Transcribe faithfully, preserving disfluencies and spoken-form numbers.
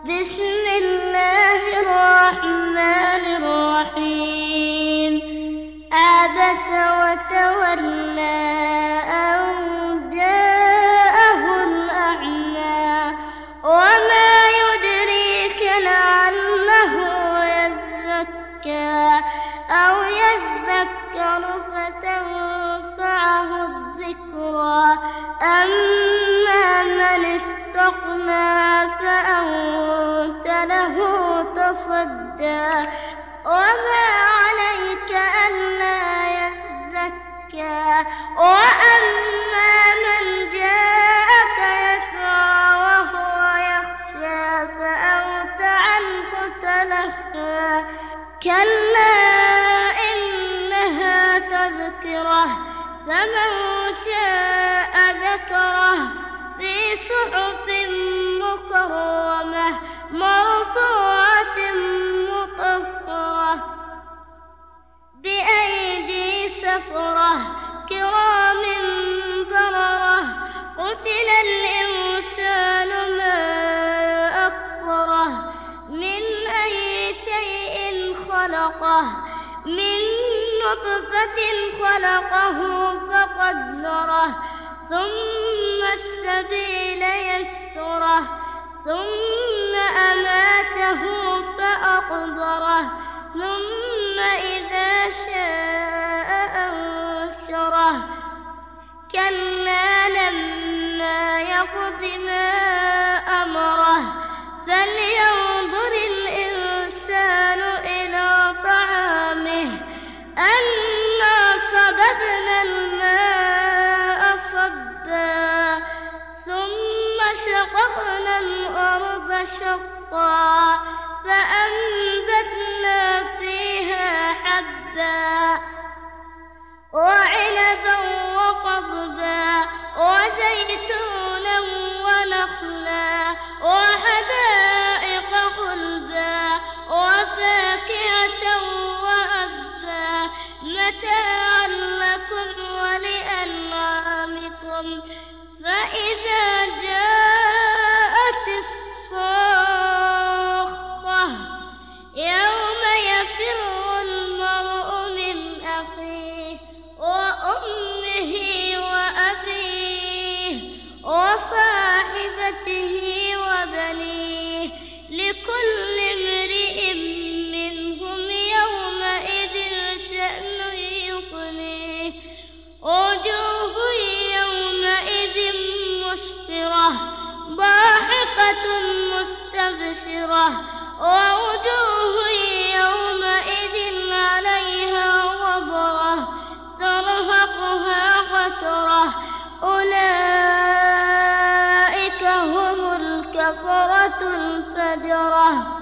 بسم الله الرحمن الرحيم. عبس وتولى أن جاءه الأعمى وما يدريك لعله يزكى أو يذكر فتنفعه الذكرى. أما من استغنى فأنت له تصدى وما عليك ألا يزكى. وأما من جاءك يسعى وهو يخشى فأنت عنه تلهى. كلا إنها تذكرة فمن شاء ذكره في صحف مكرمة مرفوعة مطهرة بأيدي سفرة كرام بررة. قتل الإنسان ما أكفره من أي شيء خلقه من نطفة خلقه فقدره ثم السبيل يسره ثم أماته فأقبره ثم إذا شاء أنشره. كلا لما يقض ما أمره فلينظر الإنسان إلى طعامه أنا صببنا الماء صبا ثم شققنا الأرض شقا فأنبتنا فيها حبا وعنبا وقضبا وزيتونا ونخلا وحدائق غلبا وفاكهة وأبا متاعا لكم ولأنعامكم. فإذا جاءت الصاخة يوم يفر المرء من أخيه وأمه وأبيه وصاحبته وبنيه لكل امرئ منهم يومئذ شأن يغنيه. وجوه يومئذ مسفرة ضاحكة مستبشرة ووجوه يومئذ عليها غبرة ترهقها قترة. أولئك هم الكفرة الفجرة.